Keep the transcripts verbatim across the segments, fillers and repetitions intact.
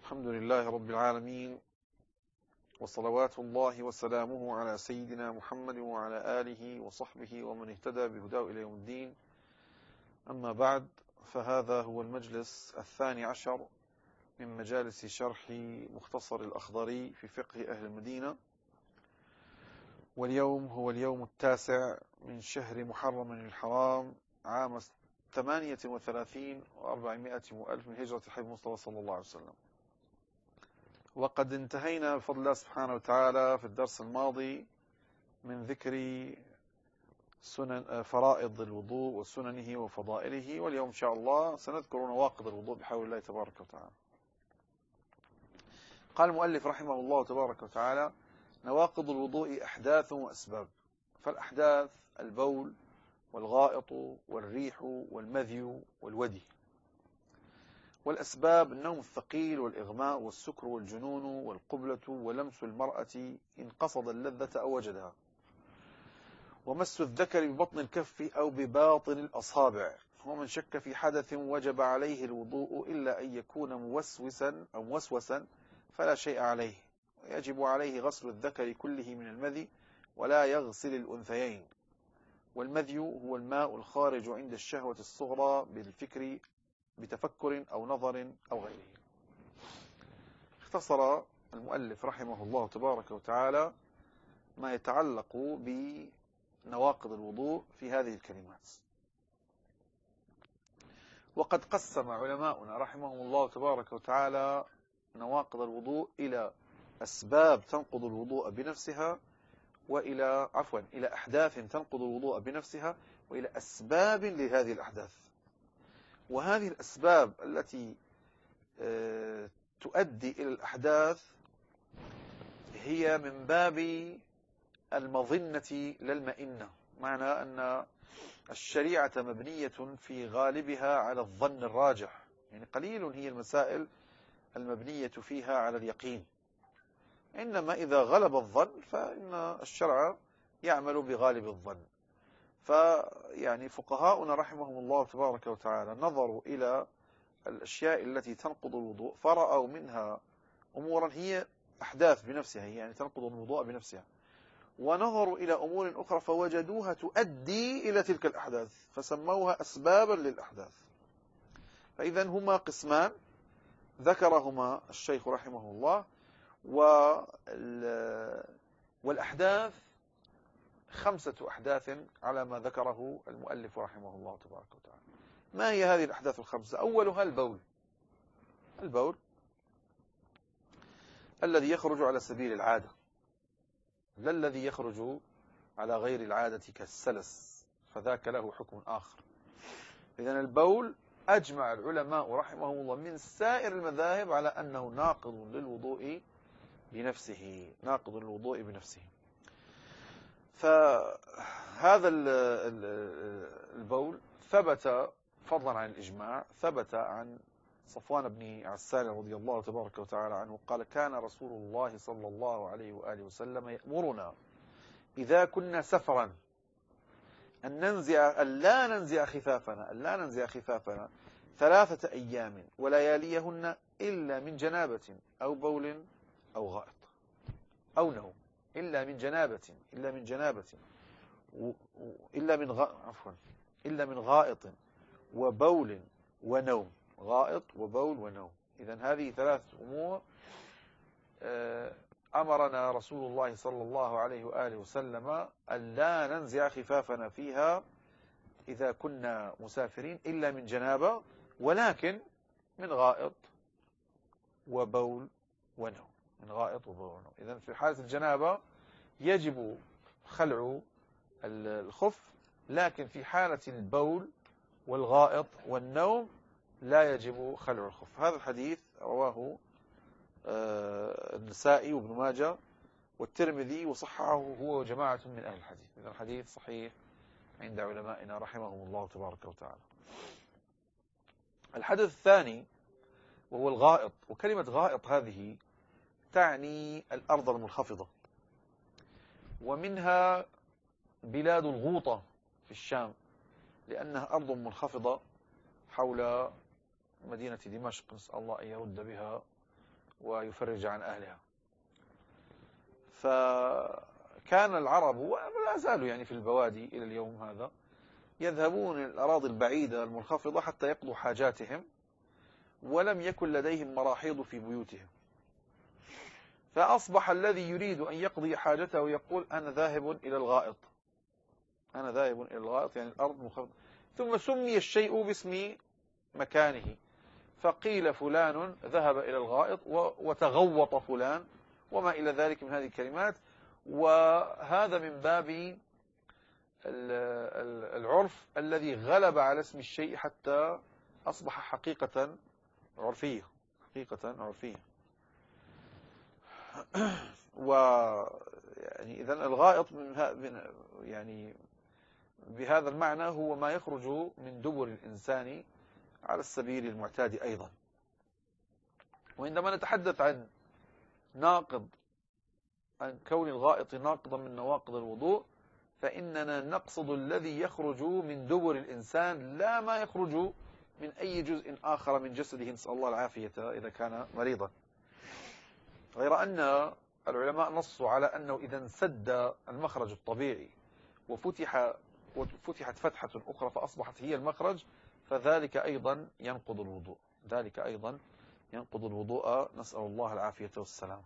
الحمد لله رب العالمين، وصلوات الله وسلامه على سيدنا محمد وعلى آله وصحبه ومن اهتدى بهداه إلى يوم الدين. أما بعد، فهذا هو المجلس الثاني عشر من مجالس شرح مختصر الأخضري في فقه أهل المدينة، واليوم هو اليوم التاسع من شهر محرم الحرام عام ثمانية وثلاثين وأربعمائة وألف من هجرة الحبيب المصطفى صلى الله عليه وسلم. وقد انتهينا بفضل الله سبحانه وتعالى في الدرس الماضي من ذكر سنن فرائض الوضوء وسننه وفضائله، واليوم إن شاء الله سنذكر نواقض الوضوء بحول الله تبارك وتعالى. قال المؤلف رحمه الله تبارك وتعالى: نواقض الوضوء أحداث وأسباب. فالأحداث البول والغائط والريح والمذي والودي، والأسباب النوم الثقيل والإغماء والسكر والجنون والقبلة ولمس المرأة إن قصد اللذة أو وجدها، ومس الذكر ببطن الكف أو بباطن الأصابع. ومن شك في حدث وجب عليه الوضوء إلا أن يكون موسوسا أو موسوسا فلا شيء عليه، ويجب عليه غسل الذكر كله من المذي ولا يغسل الأنثيين. والمذي هو الماء الخارج عند الشهوة الصغرى بالفكر بتفكر أو نظر أو غيره. اختصر المؤلف رحمه الله تبارك وتعالى ما يتعلق بنواقض الوضوء في هذه الكلمات. وقد قسم علماؤنا رحمهم الله تبارك وتعالى نواقض الوضوء إلى أسباب تنقض الوضوء بنفسها، وإلى عفوا إلى أحداث تنقض الوضوء بنفسها، وإلى أسباب لهذه الأحداث. وهذه الأسباب التي تؤدي إلى الأحداث هي من باب المظنة لا المئنة، معنى أن الشريعة مبنية في غالبها على الظن الراجح، يعني قليل هي المسائل المبنية فيها على اليقين، إنما إذا غلب الظن فإن الشرع يعمل بغالب الظن. فيعني فقهاؤنا رحمهم الله تبارك وتعالى نظروا إلى الأشياء التي تنقض الوضوء فرأوا منها أمورا هي أحداث بنفسها، يعني تنقض الوضوء بنفسها، ونظروا إلى أمور أخرى فوجدوها تؤدي إلى تلك الأحداث فسموها أسبابا للأحداث. فإذا هما قسمان ذكرهما الشيخ رحمه الله، والأحداث خمسة أحداث على ما ذكره المؤلف رحمه الله تبارك وتعالى. ما هي هذه الأحداث الخمسة؟ أولها البول. البول الذي يخرج على سبيل العادة، لا الذي يخرج على غير العادة كالسلس، فذاك له حكم آخر. إذن البول أجمع العلماء رحمهم الله من سائر المذاهب على أنه ناقض للوضوء بنفسه، ناقض للوضوء بنفسه. فهذا البول ثبت فضلا عن الإجماع، ثبت عن صفوان بن عسال رضي الله تبارك وتعالى عنه قال: كان رسول الله صلى الله عليه وآله وسلم يأمرنا إذا كنا سفرا أن ننزع أن لا ننزع خفافنا أن لا ننزع خفافنا ثلاثة أيام ولياليهن إلا من جنابة أو بول أو غائط أو نوم، إلا من جنابة إلا من جنابة إلا من غ... عفوا إلا من غائط وبول ونوم، غائط وبول ونوم. إذن هذه ثلاث أمور أمرنا رسول الله صلى الله عليه وآله وسلم أن لا ننزع خفافنا فيها إذا كنا مسافرين إلا من جنابة، ولكن من غائط وبول ونوم، من غائط وبول ونوم. إذن في حالة الجنابة يجب خلع الخف، لكن في حالة البول والغائط والنوم لا يجب خلع الخف. هذا الحديث رواه النسائي وابن ماجه والترمذي وصححه هو وجماعة من أهل الحديث. إذن الحديث صحيح عند علمائنا رحمهم الله تبارك وتعالى. الحدث الثاني وهو الغائط. وكلمة غائط هذه تعني الأرض المنخفضة، ومنها بلاد الغوطة في الشام، لأنها أرض منخفضة حول مدينة دمشق، نسأل الله أن يرد بها ويفرج عن أهلها. فكان العرب ولا زالوا يعني في البوادي إلى اليوم هذا يذهبون إلى الأراضي البعيدة المنخفضة حتى يقضوا حاجاتهم، ولم يكن لديهم مراحيض في بيوتهم. فأصبح الذي يريد أن يقضي حاجته يقول أنا ذاهب إلى الغائط، أنا ذاهب إلى الغائط، يعني الأرض منخفضة. ثم سمي الشيء باسم مكانه، فقيل فلان ذهب إلى الغائط وتغوط فلان وما إلى ذلك من هذه الكلمات. وهذا من باب العرف الذي غلب على اسم الشيء حتى أصبح حقيقة عرفية، حقيقة عرفية. و يعني إذن الغائط من يعني بهذا المعنى هو ما يخرج من دبر الإنسان على السبيل المعتاد أيضا. وعندما نتحدث عن ناقض، عن كون الغائط ناقضا من نواقض الوضوء، فإننا نقصد الذي يخرج من دبر الإنسان لا ما يخرج من أي جزء آخر من جسده، نسأل الله العافية إذا كان مريضا. غير أن العلماء نصوا على أنه إذا انسد المخرج الطبيعي وفتح وفتحت فتحة أخرى فأصبحت هي المخرج، فذلك أيضا ينقض الوضوء، ذلك أيضا ينقض الوضوء، نسأل الله العافية والسلامة.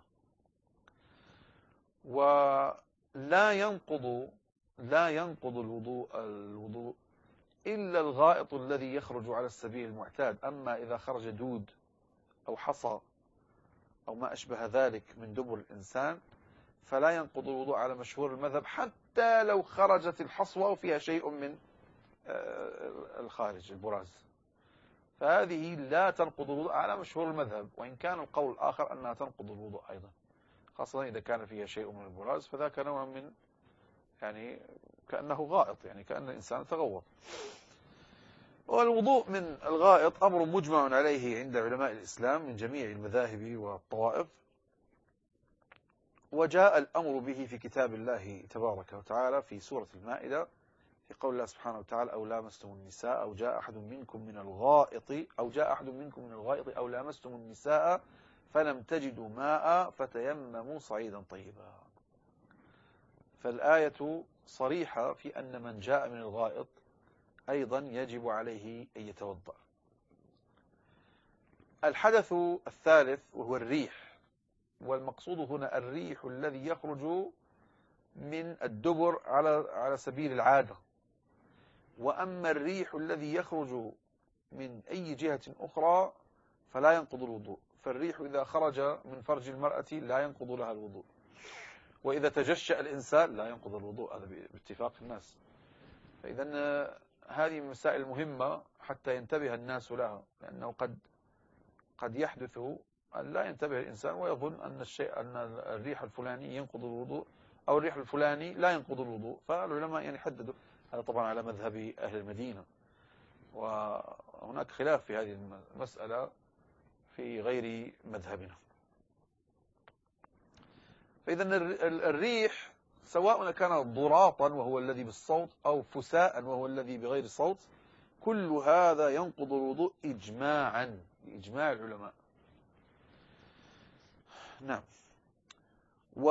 ولا ينقض لا ينقض الوضوء الوضوء إلا الغائط الذي يخرج على السبيل المعتاد. أما إذا خرج دود أو حصى أو ما أشبه ذلك من دبر الإنسان فلا ينقض الوضوء على مشهور المذهب، حتى لو خرجت الحصوة وفيها شيء من الخارج البراز، فهذه لا تنقض الوضوء على مشهور المذهب، وإن كان القول الآخر أنها تنقض الوضوء أيضا، خاصة إذا كان فيها شيء من البراز، فذاك نوع من يعني كأنه غائط، يعني كأن الإنسان تغوط. والوضوء من الغائط أمر مجمع عليه عند علماء الإسلام من جميع المذاهب والطوائف، وجاء الأمر به في كتاب الله تبارك وتعالى في سورة المائدة في قول الله سبحانه وتعالى أو لامستم النساء أو جاء أحد منكم من الغائط أو جاء أحد منكم من الغائط أو لامستم النساء فلم تجدوا ماء فتيمموا صعيدا طيبا. فالآية صريحة في أن من جاء من الغائط أيضا يجب عليه أن يتوضأ. الحدث الثالث وهو الريح، والمقصود هنا الريح الذي يخرج من الدبر على على سبيل العادة. وأما الريح الذي يخرج من أي جهة أخرى فلا ينقض الوضوء. فالريح إذا خرج من فرج المرأة لا ينقض لها الوضوء، وإذا تجشأ الإنسان لا ينقض الوضوء، هذا باتفاق الناس. فإذا هذه مسائل مهمة حتى ينتبه الناس لها، لأنه قد قد يحدث أن لا ينتبه الإنسان ويظن أن الشيء أن الريح الفلاني ينقض الوضوء أو الريح الفلاني لا ينقض الوضوء. فالعلماء يعني حددوا هذا طبعا على مذهب أهل المدينة، وهناك خلاف في هذه المسألة في غير مذهبنا. فإذا الريح سواء كان ضراطا وهو الذي بالصوت أو فساء وهو الذي بغير صوت، كل هذا ينقض الوضوء إجماعا بإجماع العلماء. نعم. و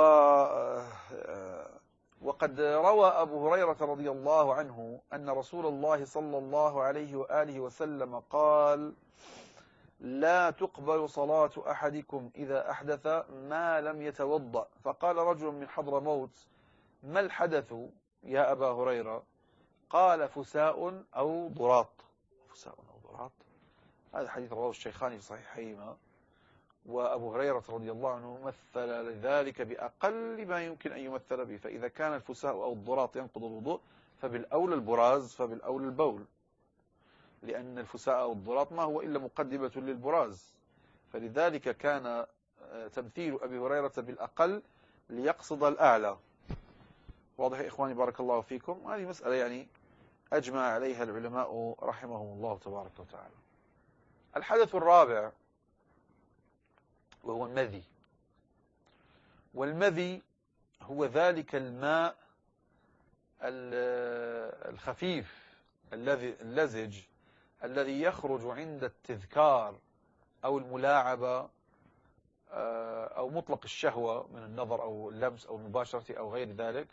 وقد روى أبو هريرة رضي الله عنه أن رسول الله صلى الله عليه وآله وسلم قال لا تقبل صلاة أحدكم إذا أحدث ما لم يتوضأ. فقال رجل من حضرموت ما الحدث يا أبا هريرة؟ قال فساء أو ضراط. فساء أو ضراط، هذا حديث رواه الشيخان في صحيحيهما. وأبو هريرة رضي الله عنه مثل لذلك بأقل ما يمكن أن يمثل به. فإذا كان الفساء أو الضراط ينقض الوضوء فبالأولى البراز، فبالأولى البول، لأن الفساء أو الضراط ما هو إلا مقدمة للبراز. فلذلك كان تمثيل أبي هريرة بالأقل ليقصد الأعلى. واضح يا إخواني بارك الله فيكم؟ هذه مسألة يعني أجمع عليها العلماء رحمهم الله تبارك وتعالى. الحدث الرابع وهو المذي. والمذي هو ذلك الماء الخفيف الذي اللزج الذي يخرج عند التذكار أو الملاعبة أو مطلق الشهوة من النظر أو اللمس أو المباشرة أو غير ذلك،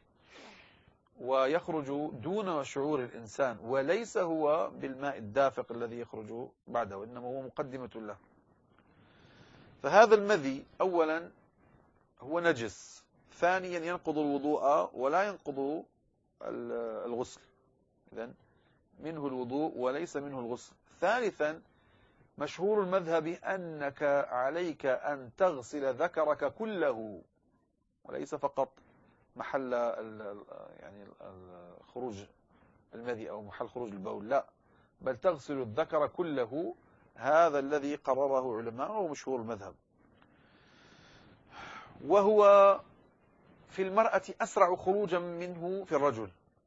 ويخرج دون شعور الإنسان، وليس هو بالماء الدافق الذي يخرج بعده، إنما هو مقدمة له. فهذا المذي أولا هو نجس، ثانيا ينقض الوضوء ولا ينقض الغسل، إذن منه الوضوء وليس منه الغسل. ثالثا مشهور المذهب أنك عليك أن تغسل ذكرك كله، وليس فقط محل يعني خروج المذي أو محل خروج البول، لا، بل تغسل الذكر كله. هذا الذي قرره علماء ومشهور المذهب. وهو في المرأة أسرع خروجا منه في الرجل.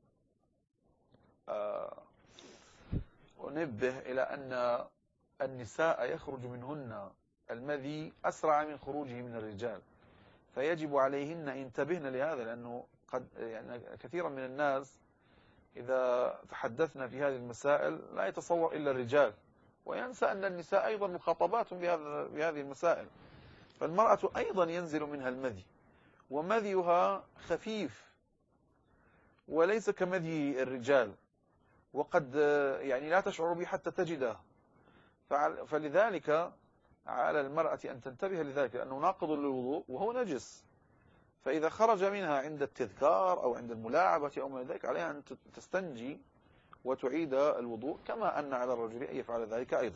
أنبه إلى أن النساء يخرج منهن المذي أسرع من خروجه من الرجال، فيجب عليهن أن ينتبهن لهذا، لأنه قد يعني كثيرا من الناس إذا تحدثنا في هذه المسائل لا يتصور إلا الرجال، وينسى أن النساء أيضا مخاطبات بهذه المسائل. فالمرأة أيضا ينزل منها المذي، ومذيها خفيف وليس كمذي الرجال، وقد يعني لا تشعر به حتى تجده. فلذلك على المرأة أن تنتبه لذلك، لأنه ناقض للوضوء وهو نجس، فإذا خرج منها عند التذكار أو عند الملاعبة أو ما ذلك عليها أن تستنجي وتعيد الوضوء، كما أن على الرجل أن يفعل ذلك أيضا.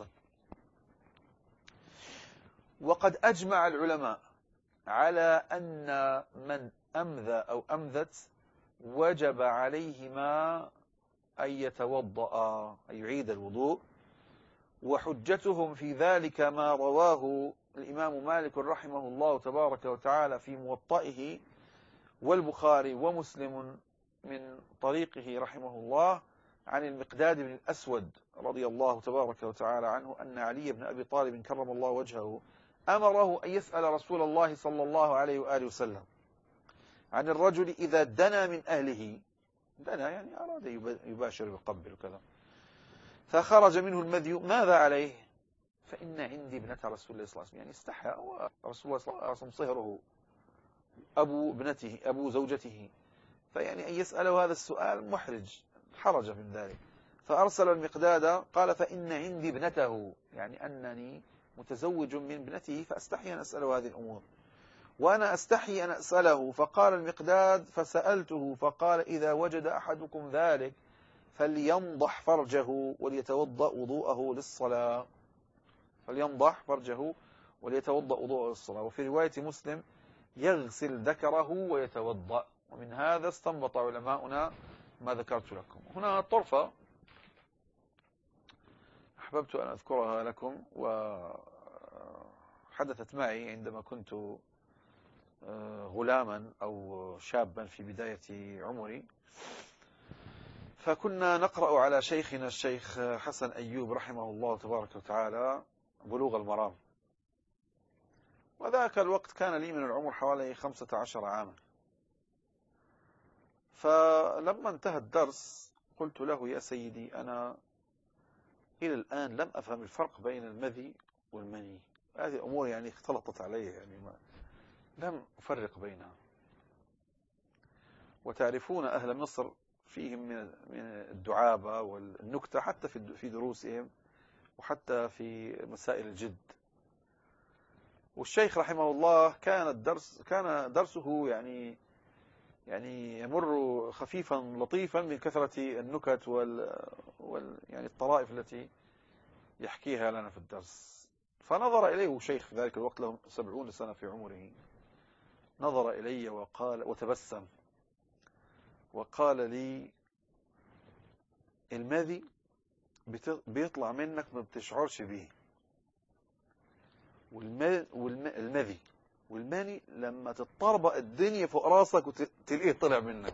وقد أجمع العلماء على أن من أمذى أو أمذت وجب عليهما أن يتوضأ، أن يعيد الوضوء. وحجتهم في ذلك ما رواه الإمام مالك رحمه الله تبارك وتعالى في موطئه، والبخاري ومسلم من طريقه رحمه الله عن المقداد بن الأسود رضي الله تبارك وتعالى عنه أن علي بن أبي طالب كرم الله وجهه أمره أن يسأل رسول الله صلى الله عليه وآله وسلم عن الرجل إذا دنا من أهله، دنا يعني أراد يباشر ويقبل وكذا، فخرج منه المذي، ماذا عليه؟ فإن عندي ابنة رسول الله صلى الله عليه وسلم، يعني استحى ورسول الله صلى الله عليه وسلم صهره أبو ابنته أبو زوجته، فيعني أن يسأله هذا السؤال محرج، حرج من ذلك. فأرسل المقداد قال فإن عندي ابنته، يعني أنني متزوج من ابنته فأستحي أن أسأله هذه الأمور، وأنا أستحي أن أسأله. فقال المقداد فسألته فقال إذا وجد أحدكم ذلك فلينضح فرجه وليتوضأ وضوءه للصلاة، فلينضح فرجه وليتوضأ وضوءه للصلاة. وفي رواية مسلم يغسل ذكره ويتوضأ. ومن هذا استنبط علماؤنا ما ذكرت لكم. هنا طرفة أحببت أن أذكرها لكم، وحدثت معي عندما كنت غلاما أو شابا في بداية عمري. فكنا نقرأ على شيخنا الشيخ حسن أيوب رحمه الله تبارك وتعالى بلوغ المرام، وذاك الوقت كان لي من العمر حوالي خمسة عشر عاما. فلما انتهى الدرس قلت له يا سيدي أنا إلى الآن لم أفهم الفرق بين المذي والمني، هذه أمور يعني اختلطت علي، يعني ما لم أفرق بينها. وتعرفون أهل مصر فيهم من الدعابة والنكتة حتى في دروسهم وحتى في مسائل الجد. والشيخ رحمه الله كان الدرس كان درسه يعني يعني يمر خفيفا لطيفا من كثرة النكت وال, وال يعني الطرائف التي يحكيها لنا في الدرس. فنظر إليه شيخ في ذلك الوقت له سبعون سنة في عمره، نظر إلي وقال وتبسم وقال لي المذي بيطلع منك ما بتشعرش به، والمذي والماني لما تتطربق الدنيا فوق راسك وتلاقيه طلع منك.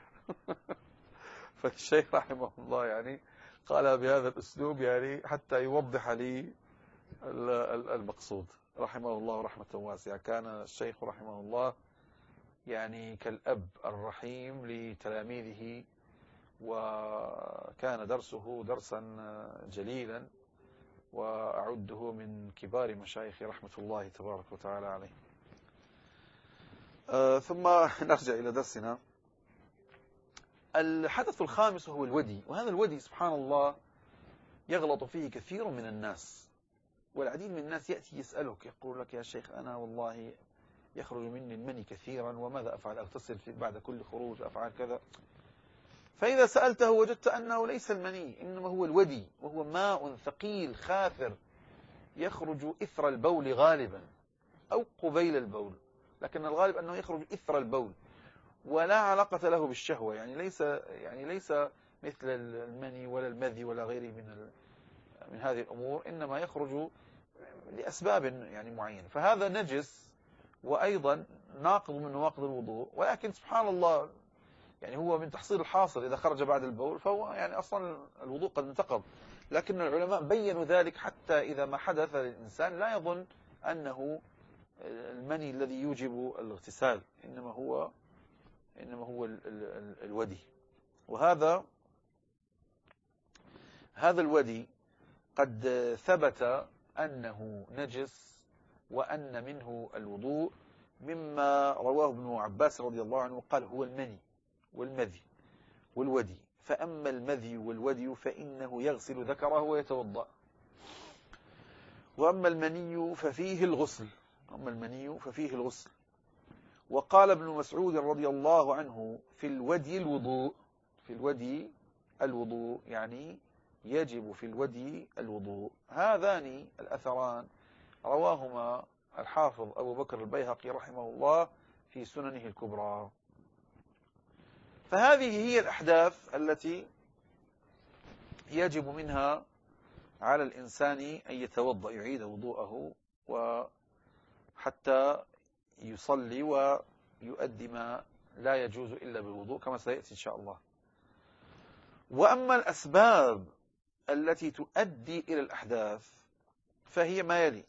فالشيخ رحمه الله يعني قال بهذا الأسلوب يعني حتى يوضح لي المقصود، رحمه الله رحمة واسعة. كان الشيخ رحمه الله يعني كالأب الرحيم لتلاميذه، وكان درسه درسا جليلا وأعده من كبار مشايخ رحمة الله تبارك وتعالى عليه. آه ثم نرجع إلى درسنا. الحدث الخامس هو الودي، وهذا الودي سبحان الله يغلط فيه كثير من الناس، والعديد من الناس يأتي يسألك يقول لك: يا شيخ أنا والله يخرج مني المني كثيرا، وماذا أفعل؟ أغتسل بعد كل خروج؟ أفعل كذا؟ فإذا سألته وجدت أنه ليس المني، إنما هو الودي، وهو ماء ثقيل خاثر يخرج إثر البول غالبا أو قبيل البول، لكن الغالب أنه يخرج إثر البول، ولا علاقة له بالشهوة، يعني ليس يعني ليس مثل المني ولا المذي ولا غيره من من هذه الأمور، إنما يخرج لأسباب يعني معينة. فهذا نجس وأيضا ناقض من نواقض الوضوء، ولكن سبحان الله يعني هو من تحصيل الحاصل، إذا خرج بعد البول فهو يعني أصلا الوضوء قد انتقض، لكن العلماء بينوا ذلك حتى إذا ما حدث للإنسان لا يظن أنه المني الذي يوجب الاغتسال، إنما هو إنما هو ال ال ال الودي. وهذا هذا الودي قد ثبت أنه نجس وأن منه الوضوء، مما رواه ابن عباس رضي الله عنه قال: هو المني والمذي والودي، فأما المذي والودي فإنه يغسل ذكره ويتوضأ، وأما المني ففيه الغسل أما المني ففيه الغسل. وقال ابن مسعود رضي الله عنه: في الودي الوضوء في الودي الوضوء يعني يجب في الودي الوضوء. هذان الأثران رواهما الحافظ أبو بكر البيهقي رحمه الله في سننه الكبرى. فهذه هي الأحداث التي يجب منها على الإنسان أن يتوضأ، يعيد وضوءه وحتى يصلي ويؤدي ما لا يجوز إلا بالوضوء كما سيأتي إن شاء الله. وأما الأسباب التي تؤدي إلى الأحداث فهي ما يلي: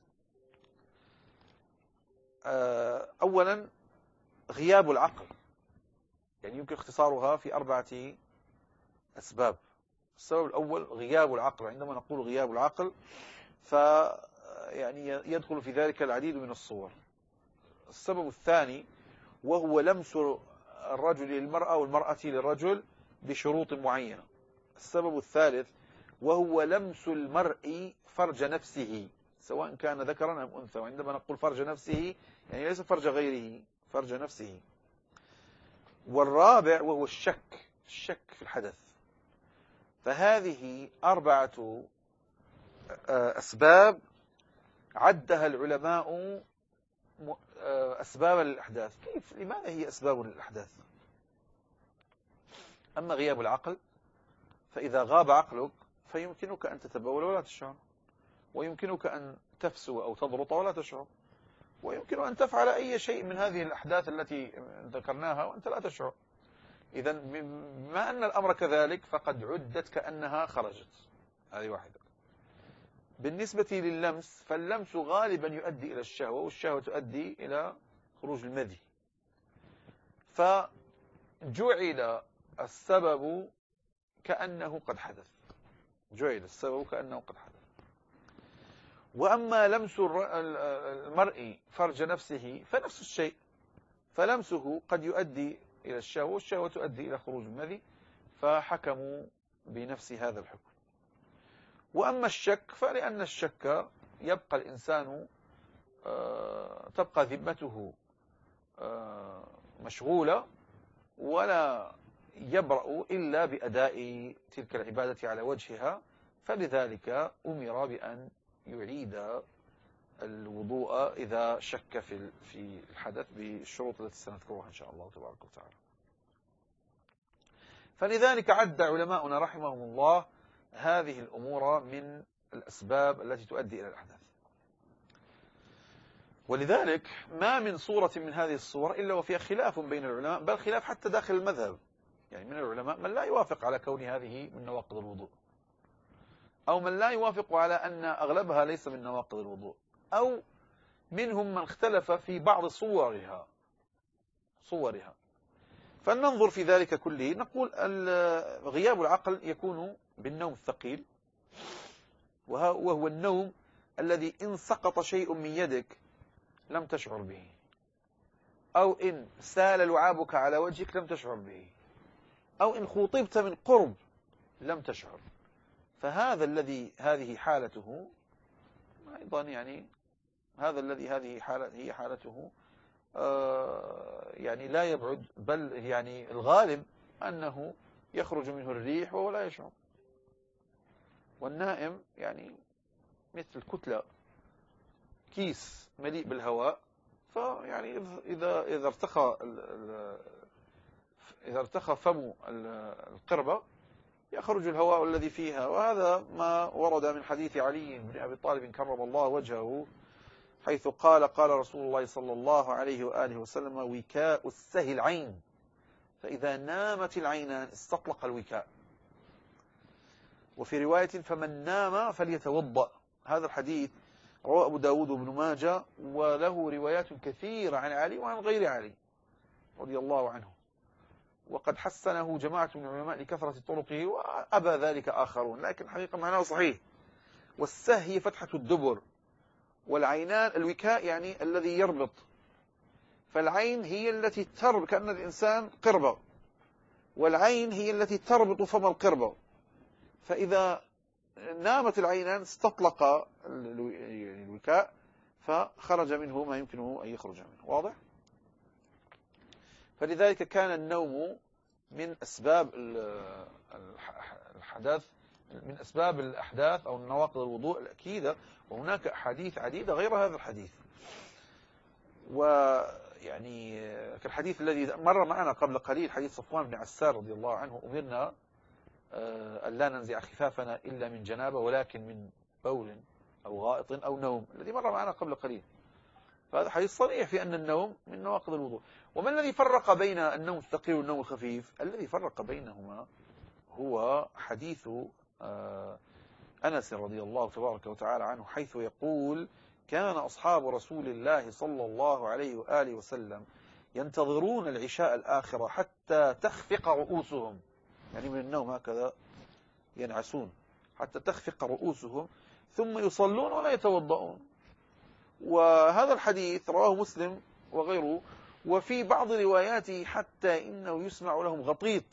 أولا غياب العقل، يعني يمكن اختصارها في أربعة أسباب. السبب الأول غياب العقل. عندما نقول غياب العقل ف يعني يدخل في ذلك العديد من الصور. السبب الثاني وهو لمس الرجل للمرأة والمرأة للرجل بشروط معينة. السبب الثالث وهو لمس المرء فرج نفسه سواء كان ذكرا أم أنثى، وعندما نقول فرج نفسه يعني ليس فرج غيره، فرج نفسه. والرابع وهو الشك الشك في الحدث. فهذه أربعة أسباب عدها العلماء أسبابا للأحداث. كيف؟ لماذا هي أسباب للأحداث؟ أما غياب العقل فإذا غاب عقلك فيمكنك أن تتبول ولا تشعر، ويمكنك أن تفسو أو تضرط ولا تشعر، ويمكن أن تفعل أي شيء من هذه الأحداث التي ذكرناها وأنت لا تشعر. إذا بما أن الأمر كذلك فقد عدت كأنها خرجت. هذه واحدة. بالنسبة لللمس فاللمس غالبا يؤدي إلى الشهوة، والشهوة تؤدي إلى خروج المذي، فجعل السبب كأنه قد حدث جعل السبب كأنه قد حدث. وأما لمس المرء فرج نفسه فنفس الشيء، فلمسه قد يؤدي إلى الشهوة، والشهوة تؤدي إلى خروج المذي، فحكموا بنفس هذا الحكم. وأما الشك فلأن الشك يبقى الإنسان تبقى ذمته مشغولة ولا يبرأ إلا بأداء تلك العبادة على وجهها، فلذلك أمر بأن يعيد الوضوء إذا شك في في الحدث بالشروط التي سنذكرها إن شاء الله تبارك وتعالى. فلذلك عد علماؤنا رحمهم الله هذه الأمور من الأسباب التي تؤدي إلى الأحداث. ولذلك ما من صورة من هذه الصور إلا وفيها خلاف بين العلماء، بل خلاف حتى داخل المذهب. يعني من العلماء من لا يوافق على كون هذه من نواقض الوضوء، أو من لا يوافق على أن أغلبها ليس من نواقض الوضوء، أو منهم من اختلف في بعض صورها صورها فلننظر في ذلك كله. نقول غياب العقل يكون بالنوم الثقيل، وهو النوم الذي إن سقط شيء من يدك لم تشعر به، أو إن سال لعابك على وجهك لم تشعر به، أو إن خُطبت من قرب لم تشعر. فهذا الذي هذه حالته أيضا، يعني هذا الذي هذه حالة هي حالته آه يعني لا يبعد، بل يعني الغالب أنه يخرج منه الريح وهو لا يشعر. والنائم يعني مثل كتلة، كيس مليء بالهواء، فيعني إذا إذا ارتخى إذا ارتخى فم القربة يخرج الهواء الذي فيها. وهذا ما ورد من حديث علي بن أبي طالب كرم الله وجهه، حيث قال قال رسول الله صلى الله عليه وآله وسلم: وكاء السهي العين، فإذا نامت العينان استطلق الوكاء. وفي رواية: فمن نام فليتوضأ. هذا الحديث رواه أبو داود وابن ماجه، وله روايات كثيرة عن علي وعن غير علي رضي الله عنه، وقد حسنه جماعة من العلماء لكثرة طرقه، وأبى ذلك آخرون، لكن الحقيقة معناه صحيح. والسهي فتحة الدبر، والعينان الوكاء يعني الذي يربط، فالعين هي التي تربط، كأن الإنسان قربة، والعين هي التي تربط فم القربة، فإذا نامت العينان استطلق الوكاء فخرج منه ما يمكنه أن يخرج منه. واضح؟ فلذلك كان النوم من أسباب الحدث، من أسباب الأحداث أو النواقض الوضوء الأكيدة، وهناك أحاديث عديدة غير هذا الحديث. ويعني كالحديث الذي مر معنا قبل قليل، حديث صفوان بن عسار رضي الله عنه: أمرنا أن لا ننزع خفافنا إلا من جنابة، ولكن من بول أو غائط أو نوم، الذي مر معنا قبل قليل. فهذا حديث صريح في أن النوم من نواقض الوضوء. وما الذي فرق بين النوم الثقيل والنوم الخفيف؟ الذي فرق بينهما هو حديث أنس رضي الله تبارك وتعالى عنه، حيث يقول: كان أصحاب رسول الله صلى الله عليه وآله وسلم ينتظرون العشاء الآخرة حتى تخفق رؤوسهم، يعني من النوم هكذا ينعسون حتى تخفق رؤوسهم، ثم يصلون ولا يتوضؤون. وهذا الحديث رواه مسلم وغيره، وفي بعض رواياته حتى إنه يسمع لهم غطيط.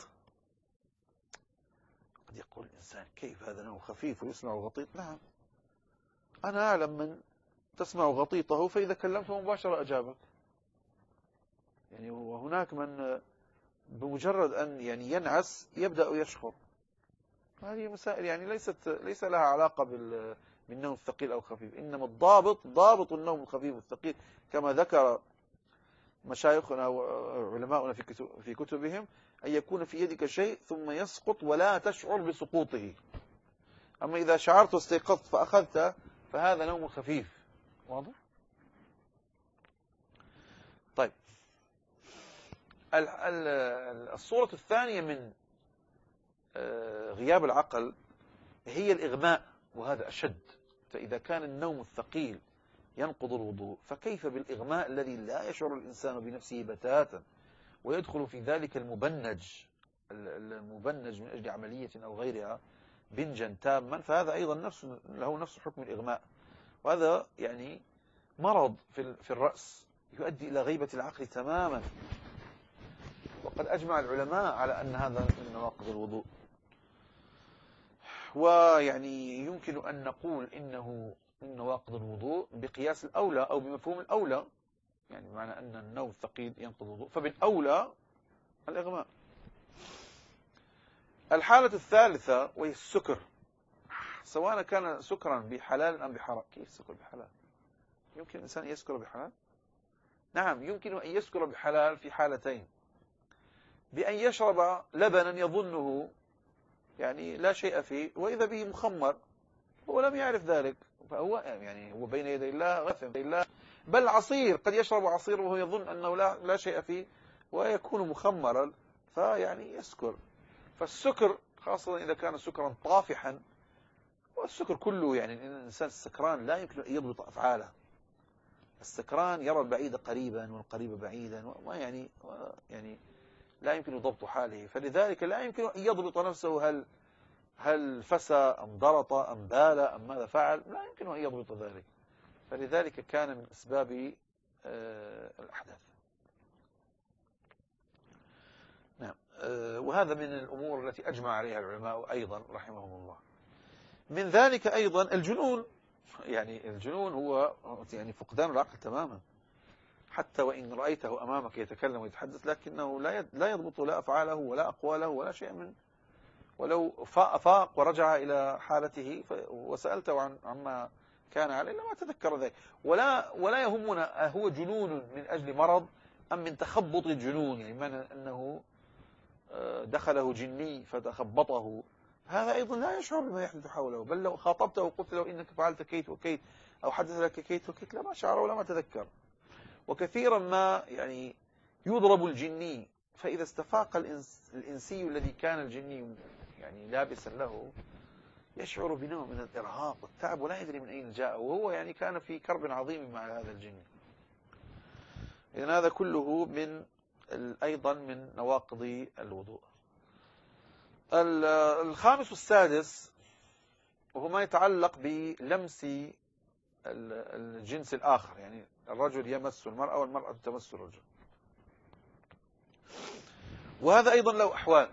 قد يقول الإنسان: كيف هذا نوم خفيف ويسمع غطيط؟ نعم، أنا أعلم من تسمع غطيطه فإذا كلمته مباشرة أجابك. يعني وهناك من بمجرد أن يعني ينعس يبدأ يشخر. هذه مسائل يعني ليست ليس لها علاقة بالنوم الثقيل أو الخفيف، إنما الضابط ضابط النوم الخفيف والثقيل كما ذكر مشايخنا وعلماؤنا في كتبهم: أن يكون في يدك شيء ثم يسقط ولا تشعر بسقوطه. أما إذا شعرت واستيقظت فأخذت فهذا نوم خفيف. واضح؟ طيب، الصورة الثانية من غياب العقل هي الإغماء، وهذا أشد. فإذا كان النوم الثقيل ينقض الوضوء، فكيف بالإغماء الذي لا يشعر الإنسان بنفسه بتاتا، ويدخل في ذلك المبنج المبنج من أجل عملية أو غيرها بنجا تاما، فهذا أيضا نفس له نفس حكم الإغماء. وهذا يعني مرض في في الرأس يؤدي إلى غيبة العقل تماما. وقد أجمع العلماء على أن هذا من نواقض الوضوء. ويعني يمكن أن نقول إنه من نواقض الوضوء بقياس الأولى أو بمفهوم الأولى، يعني بمعنى أن النوم الثقيل ينقض الوضوء، فبالأولى الإغماء. الحالة الثالثة وهي السكر، سواء كان سكرا بحلال أم بحرام. كيف سكر بحلال؟ يمكن الإنسان يسكر بحلال؟ نعم، يمكن أن يسكر بحلال في حالتين: بأن يشرب لبنا يظنه يعني لا شيء فيه، وإذا به مخمر هو لم يعرف ذلك، فهو يعني هو بين يدي الله غثم الله. بل عصير، قد يشرب عصير وهو يظن أنه لا, لا شيء فيه ويكون مخمرا، فيعني يسكر. فالسكر خاصة إذا كان سكرا طافحا، والسكر كله يعني الإنسان السكران لا يمكن أن يضبط أفعاله. السكران يرى البعيد قريبا والقريب بعيدا، وما يعني يعني لا يمكن ضبط حاله، فلذلك لا يمكن أن يضبط نفسه. هل هل فسى أم ضرط أم بال أم ماذا فعل، لا يمكن أن يضبط ذلك. فلذلك كان من أسباب الأحداث. نعم. وهذا من الأمور التي أجمع عليها العلماء أيضا رحمهم الله. من ذلك أيضا الجنون. يعني الجنون هو يعني فقدان العقل تماما، حتى وإن رأيته أمامك يتكلم ويتحدث، لكنه لا لا يضبط لا أفعاله ولا أقواله ولا شيء من، ولو فاق ورجع إلى حالته وسألته عن عما كان عليه لما تذكر ذلك. ولا ولا يهمنا هو جنون من أجل مرض أم من تخبط الجنون، يعني معنى أنه دخله جني فتخبطه، هذا أيضا لا يشعر بما يحدث حوله. بل لو خاطبته وقلت له إنك فعلت كيت وكيت أو حدث لك كيت وكيت لا ما شعر ولا ما تذكر. وكثيرا ما يعني يضرب الجني، فإذا استفاق الإنس الإنسي الذي كان الجني يعني لابسا له يشعر بنوع من الإرهاق والتعب ولا يدري من أين جاء، وهو يعني كان في كرب عظيم مع هذا الجن. إذن هذا كله من أيضا من نواقض الوضوء. الخامس والسادس وهو ما يتعلق بلمس الجنس الآخر، يعني الرجل يمس المرأة والمرأة تمس الرجل، وهذا أيضا له أحوال.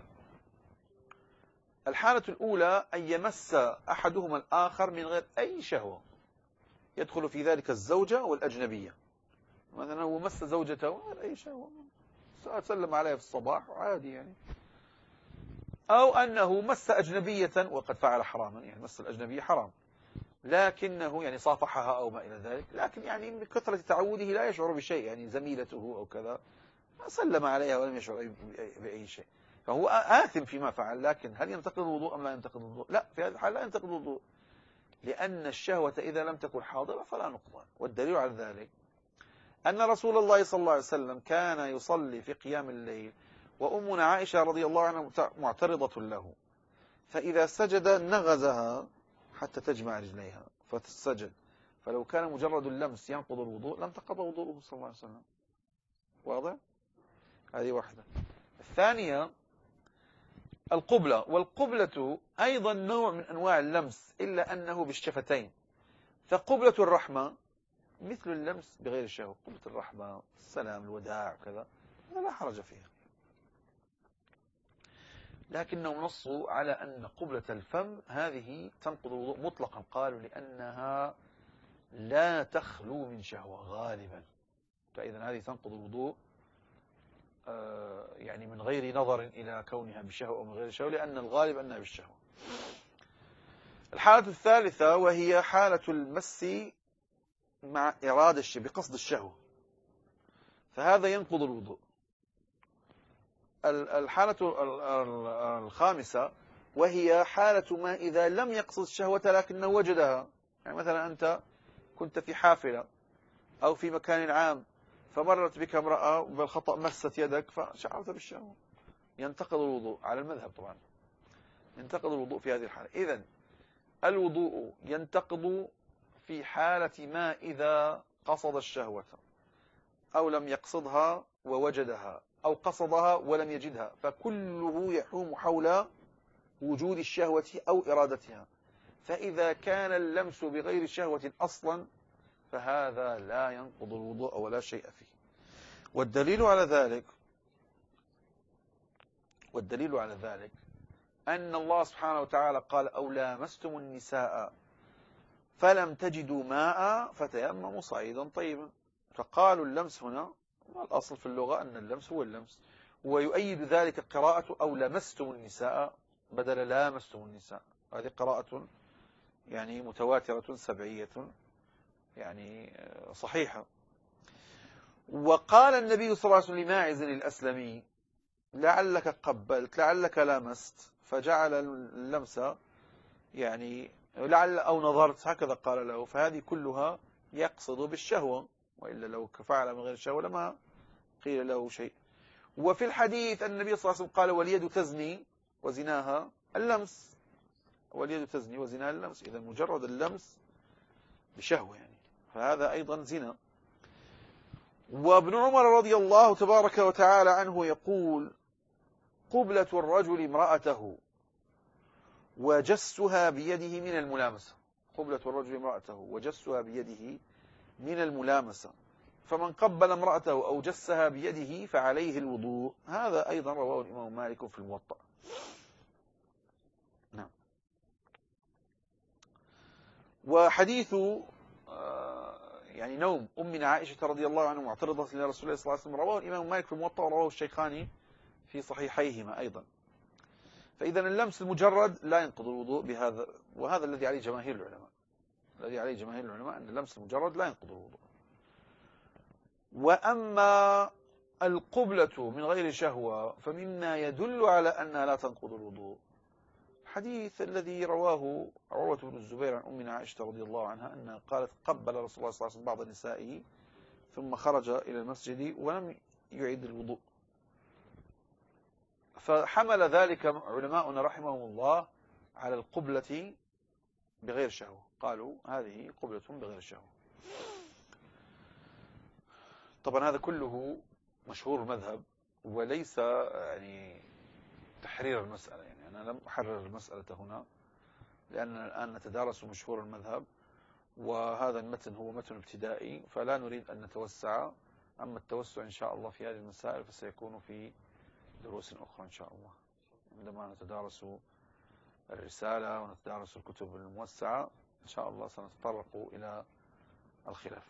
الحالة الأولى أن يمس أحدهما الآخر من غير أي شهوة، يدخل في ذلك الزوجة والأجنبية. مثلا هو مس زوجته من غير أي شهوة، سلم عليها في الصباح عادي يعني. أو أنه مس أجنبية وقد فعل حراما، يعني مس الأجنبية حرام، لكنه يعني صافحها أو ما إلى ذلك، لكن يعني من كثرة تعوده لا يشعر بشيء، يعني زميلته أو كذا سلم عليها ولم يشعر بأي شيء، فهو آثم فيما فعل. لكن هل ينتقض الوضوء أم لا ينتقض الوضوء؟ لا، في هذه الحال لا ينتقض الوضوء، لأن الشهوة إذا لم تكن حاضرة فلا نقضان. والدليل على ذلك أن رسول الله صلى الله عليه وسلم كان يصلي في قيام الليل وأمنا عائشة رضي الله عنها معترضة له، فإذا سجد نغزها حتى تجمع رجليها فتسجد، فلو كان مجرد اللمس ينقض الوضوء لانتقض وضوءه صلى الله عليه وسلم. واضح؟ هذه واحدة. الثانية القبلة، والقبلة أيضا نوع من أنواع اللمس إلا أنه بالشفتين. فقبلة الرحمة مثل اللمس بغير الشهوة، قبلة الرحمة السلام الوداع كذا هذا لا حرج فيها، لكنهم نصوا على أن قبلة الفم هذه تنقض الوضوء مطلقا، قالوا لأنها لا تخلو من شهوة غالبا، فإذا هذه تنقض الوضوء يعني من غير نظر إلى كونها بشهوة أو من غير شهوة، لأن الغالب أنها بالشهوة. الحالة الثالثة وهي حالة المس مع إرادة الشيء بقصد الشهوة، فهذا ينقض الوضوء. الحالة الخامسة وهي حالة ما إذا لم يقصد الشهوة لكنه وجدها، يعني مثلا أنت كنت في حافلة أو في مكان عام فمرت بك امرأة بالخطأ مست يدك فشعرت بالشهوة، ينتقض الوضوء على المذهب طبعا، ينتقض الوضوء في هذه الحالة. إذن الوضوء ينتقض في حالة ما إذا قصد الشهوة أو لم يقصدها ووجدها أو قصدها ولم يجدها، فكله يحوم حول وجود الشهوة أو إرادتها. فإذا كان اللمس بغير شهوة أصلا فهذا لا ينقض الوضوء ولا شيء فيه. والدليل على ذلك والدليل على ذلك أن الله سبحانه وتعالى قال أو لامستم النساء فلم تجدوا ماء فتيمموا صعيدا طيبا، فقالوا اللمس هنا الأصل في اللغة أن اللمس هو اللمس، ويؤيد ذلك قراءة أو لمستم النساء بدل لامستم النساء، هذه قراءة يعني متواترة سبعية يعني صحيحة. وقال النبي صلى الله عليه وسلم لماعز الأسلمي لعلك قبلت لعلك لامست، فجعل اللمس يعني لعل أو نظرت هكذا قال له، فهذه كلها يقصد بالشهوة، وإلا لو فعل من غير الشهوة لما قيل له شيء. وفي الحديث النبي صلى الله عليه وسلم قال واليد تزني وزناها اللمس، واليد تزني وزناها اللمس، إذا مجرد اللمس بشهوة يعني فهذا أيضا زنا. وابن عمر رضي الله تبارك وتعالى عنه يقول قبلة الرجل امرأته وجسها بيده من الملامسة، قبلة الرجل امرأته وجسها بيده من الملامسة، فمن قبل امرأته أو جسها بيده فعليه الوضوء. هذا أيضا رواه الإمام مالك في الموطأ. نعم. وحديث يعني نوم أمنا عائشة رضي الله عنها معترضة لرسول الله صلى الله عليه وسلم رواه الإمام مالك في الموطأ ورواه الشيخان في صحيحيهما أيضا. فإذا اللمس المجرد لا ينقض الوضوء بهذا، وهذا الذي عليه جماهير العلماء، الذي عليه جماهير العلماء أن اللمس المجرد لا ينقض الوضوء. وأما القبلة من غير شهوة فمما يدل على أنها لا تنقض الوضوء الحديث الذي رواه عروة بن الزبير عن أمنا عائشة رضي الله عنها أنها قالت قبل رسول الله صلى الله عليه وسلم بعض نسائه ثم خرج إلى المسجد ولم يعيد الوضوء، فحمل ذلك علماؤنا رحمهم الله على القبلة بغير شهوة، قالوا هذه قبلة بغير شهوة. طبعا هذا كله مشهور المذهب وليس يعني تحرير المسألة، يعني أنا لم أحرر المسألة هنا لأننا الآن نتدارس مشهور المذهب، وهذا المتن هو متن ابتدائي فلا نريد أن نتوسع. أما التوسع إن شاء الله في هذه المسائل فسيكون في دروس أخرى إن شاء الله، عندما نتدارس الرسالة ونتدارس الكتب الموسعة إن شاء الله سنتطرق إلى الخلاف.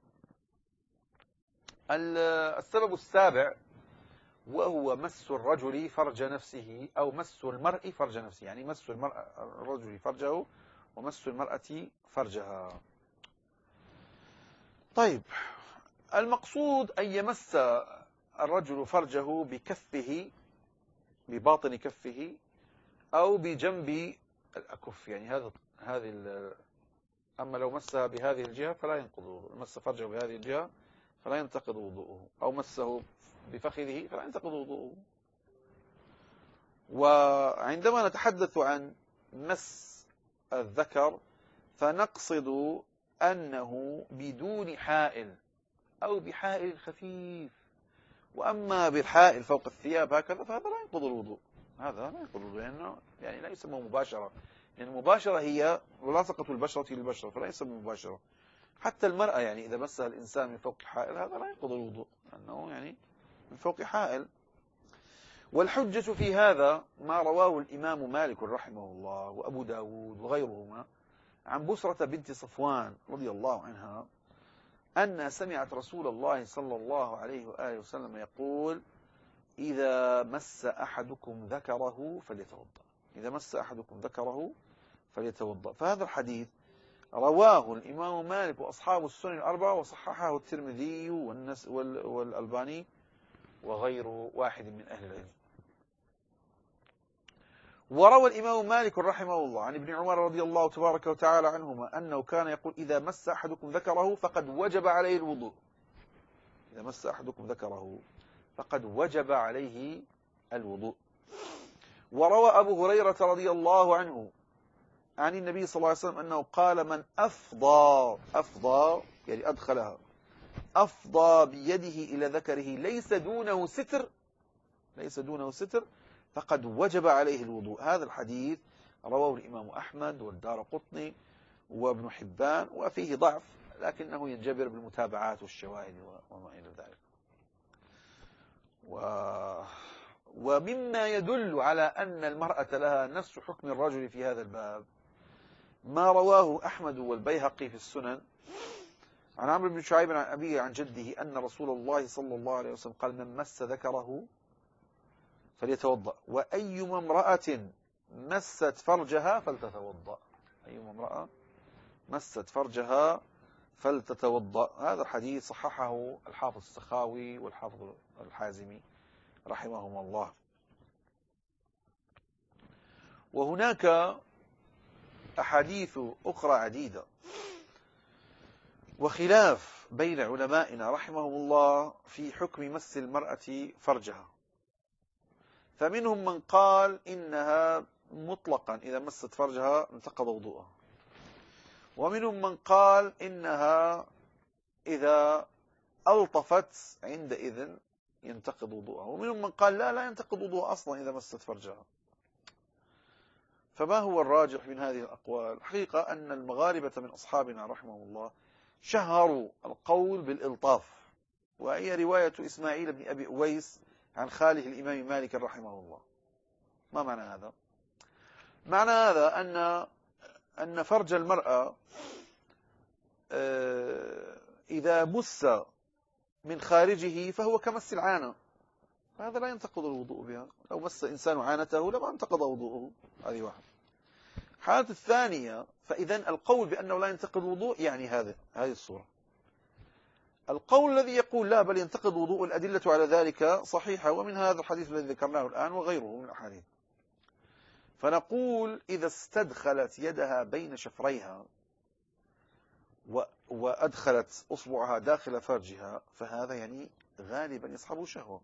السبب السابع وهو مس الرجل فرج نفسه أو مس المرء فرج نفسه، يعني مس المرء الرجل فرجه ومس المرأة فرجها. طيب، المقصود أن يمس الرجل فرجه بكفه بباطن كفه أو بجنب الأكف، يعني هذا هذه. أما لو مسها بهذه الجهة فلا ينقض وضوءه، مس فرجه بهذه الجهة فلا ينتقض وضوءه، أو مسه بفخذه فلا ينتقض وضوءه. وعندما نتحدث عن مس الذكر فنقصد أنه بدون حائل أو بحائل خفيف، وأما بالحائل فوق الثياب هكذا فهذا لا ينقض الوضوء، هذا لا ينقض الوضوء لأنه يعني لا يسمى مباشرة، يعني المباشرة هي ملاصقة البشرة للبشرة فلا يسمى مباشرة. حتى المرأة يعني إذا مسها الإنسان من فوق حائل هذا لا ينقض الوضوء لأنه يعني من فوق حائل. والحجة في هذا ما رواه الإمام مالك رحمه الله وأبو داود وغيرهما عن بسرة بنت صفوان رضي الله عنها أنها سمعت رسول الله صلى الله عليه وآله وسلم يقول: إذا مس أحدكم ذكره فليتوضأ، إذا مس أحدكم ذكره فليتوضأ. فهذا الحديث رواه الإمام مالك وأصحاب السنن الأربعة وصححه الترمذي والألباني وغير واحد من أهل العلم. وروى الإمام مالك رحمه الله عن ابن عمر رضي الله تبارك وتعالى عنهما أنه كان يقول: إذا مس أحدكم ذكره فقد وجب عليه الوضوء، إذا مس أحدكم ذكره فقد وجب عليه الوضوء. وروى أبو هريرة رضي الله عنه عن النبي صلى الله عليه وسلم أنه قال: من أفضى أفضى يعني أدخلها أفضى بيده إلى ذكره ليس دونه ستر ليس دونه ستر فقد وجب عليه الوضوء. هذا الحديث رواه الإمام أحمد والدارقطني وابن حبان وفيه ضعف لكنه ينجبر بالمتابعات والشواهد وما إلى ذلك. و... ومما يدل على أن المرأة لها نفس حكم الرجل في هذا الباب ما رواه أحمد والبيهقي في السنن عن عمرو بن شعيب عن أبيه عن جده أن رسول الله صلى الله عليه وسلم قال: من مس ذكره فليتوضأ، وأيما امرأة مست فرجها فلتتوضأ، أيما امرأة مست فرجها فلتتوضأ. هذا الحديث صححه الحافظ السخاوي والحافظ الحازمي رحمهم الله. وهناك أحاديث أخرى عديدة وخلاف بين علمائنا رحمهم الله في حكم مس المرأة فرجها، فمنهم من قال إنها مطلقا إذا مست فرجها انتقض وضوءها، ومنهم من قال إنها إذا ألطفت عندئذ ينتقض وضوءها، ومنهم من قال لا لا ينتقض وضوءها أصلا إذا مست فرجها. فما هو الراجح من هذه الأقوال؟ حقيقة أن المغاربة من أصحابنا رحمه الله شهروا القول بالإلطاف، وهي رواية إسماعيل بن أبي أويس عن خاله الإمام مالك رحمه الله. ما معنى هذا؟ معنى هذا أن أن فرج المرأة إذا مس من خارجه فهو كمس العانة، فهذا لا ينتقض الوضوء بها. لو مس إنسان عانته لما انتقض وضوءه. هذه واحد. الحالة الثانية، فإذا القول بأنه لا ينتقض الوضوء يعني هذا هذه الصورة. القول الذي يقول لا بل ينتقض وضوء، الأدلة على ذلك صحيحة، ومن هذا الحديث الذي ذكرناه الآن وغيره من الأحاديث. فنقول إذا استدخلت يدها بين شفريها وأدخلت أصبعها داخل فرجها فهذا يعني غالبا يصحبه شهوة،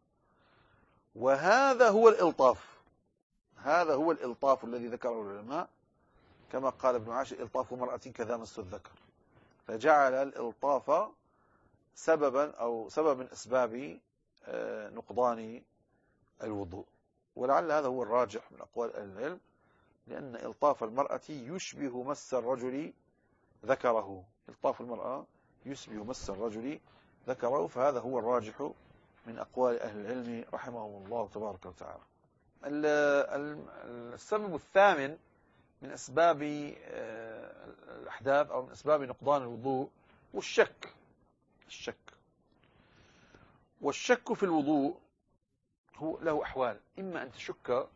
وهذا هو الإلطاف. هذا هو الإلطاف الذي ذكره العلماء، كما قال ابن عاشر: إلطاف مرأة كذا مس الذكر. فجعل الإلطاف سببا أو سبب من أسباب نقضان الوضوء، ولعل هذا هو الراجح من أقوال أهل العلم، لأن إلطاف المرأة يشبه مس الرجل ذكره. إلطاف المرأة يشبه مس الرجل ذكره، فهذا هو الراجح من أقوال أهل العلم رحمهم الله تبارك وتعالى. السبب الثامن من أسباب الأحداث أو من أسباب نقضان الوضوء والشك. الشك والشك في الوضوء هو له أحوال: إما أن تشك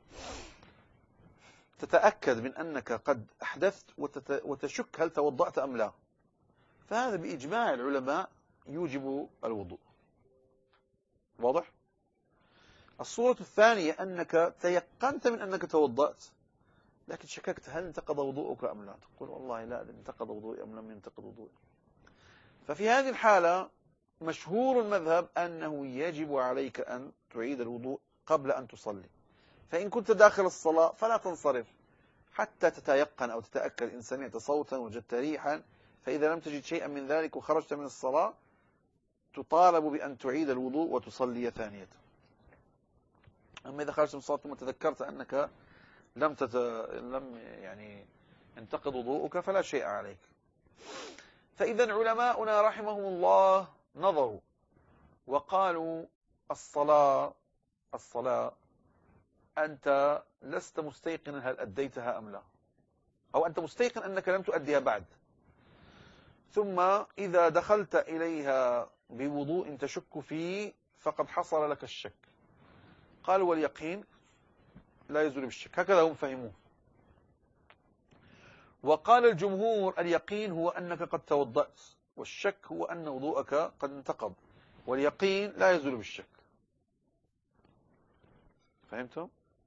تتأكد من أنك قد أحدثت وتشك هل توضأت أم لا، فهذا بإجماع العلماء يوجب الوضوء. واضح؟ الصورة الثانية أنك تيقنت من أنك توضأت لكن شككت هل انتقض وضوءك أم لا، تقول والله لا انتقض وضوئي أم لم ينتقض وضوئي. ففي هذه الحالة مشهور المذهب أنه يجب عليك أن تعيد الوضوء قبل أن تصلي. فإن كنت داخل الصلاة فلا تنصرف حتى تتيقن أو تتأكد إن سمعت صوتا وجدت ريحا، فإذا لم تجد شيئا من ذلك وخرجت من الصلاة تطالب بأن تعيد الوضوء وتصلي ثانية. أما إذا خرجت من الصلاة ثم تذكرت أنك لم تت... لم يعني ينتقض وضوءك فلا شيء عليك. فإذا علماؤنا رحمهم الله نظروا وقالوا: الصلاة الصلاة أنت لست مستيقنا هل أديتها أم لا، أو أنت مستيقن أنك لم تؤديها بعد، ثم إذا دخلت إليها بوضوء تشك فيه فقد حصل لك الشك. قالوا: واليقين لا يزول بالشك. هكذا هم فهموه. وقال الجمهور: اليقين هو أنك قد توضأت، والشك هو أن وضوءك قد انتقض، واليقين لا يزول بالشك. فهمتم؟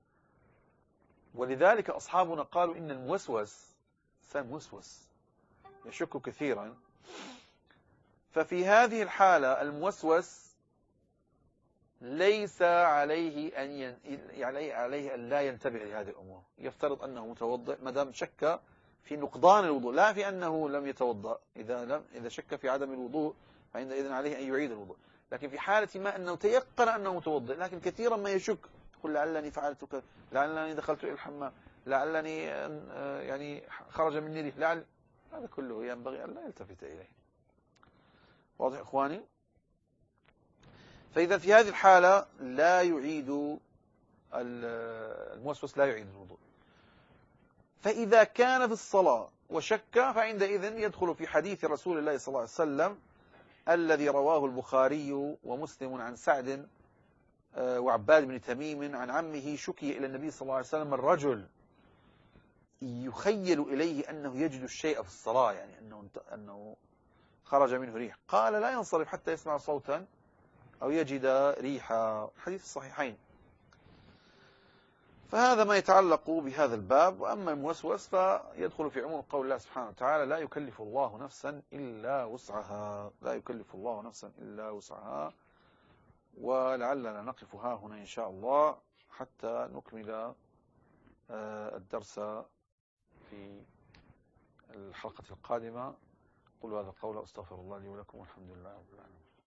ولذلك أصحابنا قالوا إن الموسوس إنسان موسوس يشك كثيرا، ففي هذه الحالة الموسوس ليس عليه أن ين... يعني عليه أن لا ينتبه لهذه الأمور. يفترض أنه متوضئ ما دام شك في نقضان الوضوء، لا في أنه لم يتوضأ. إذا لم إذا شك في عدم الوضوء فعندئذ عليه أن يعيد الوضوء. لكن في حالة ما أنه تيقن أنه متوضئ لكن كثيرا ما يشك، يقول لعلني فعلت كذا، لعلني دخلت إلى الحمام، لعلني يعني خرج مني ريح، لعل هذا كله ينبغي أن لا يلتفت إليه. واضح إخواني؟ فإذا في هذه الحالة لا يعيد الموسوس لا يعيد الوضوء. فإذا كان في الصلاة وشك فعندئذ يدخل في حديث رسول الله صلى الله عليه وسلم الذي رواه البخاري ومسلم عن سعد وعباد بن تميم عن عمه: شكي إلى النبي صلى الله عليه وسلم الرجل يخيل إليه أنه يجد الشيء في الصلاة، يعني أنه أنه خرج منه ريح، قال: لا ينصرف حتى يسمع صوتا أو يجد ريحا. حديث الصحيحين. فهذا ما يتعلق بهذا الباب. وأما الموسوس فيدخل في عموم قول الله سبحانه وتعالى: لا يكلف الله نفسا إلا وسعها. لا يكلف الله نفسا إلا وسعها. ولعلنا نقف ها هنا إن شاء الله حتى نكمل الدرس في الحلقة القادمة. قل هذا القول أستغفر الله لي ولكم والحمد لله رب العالمين.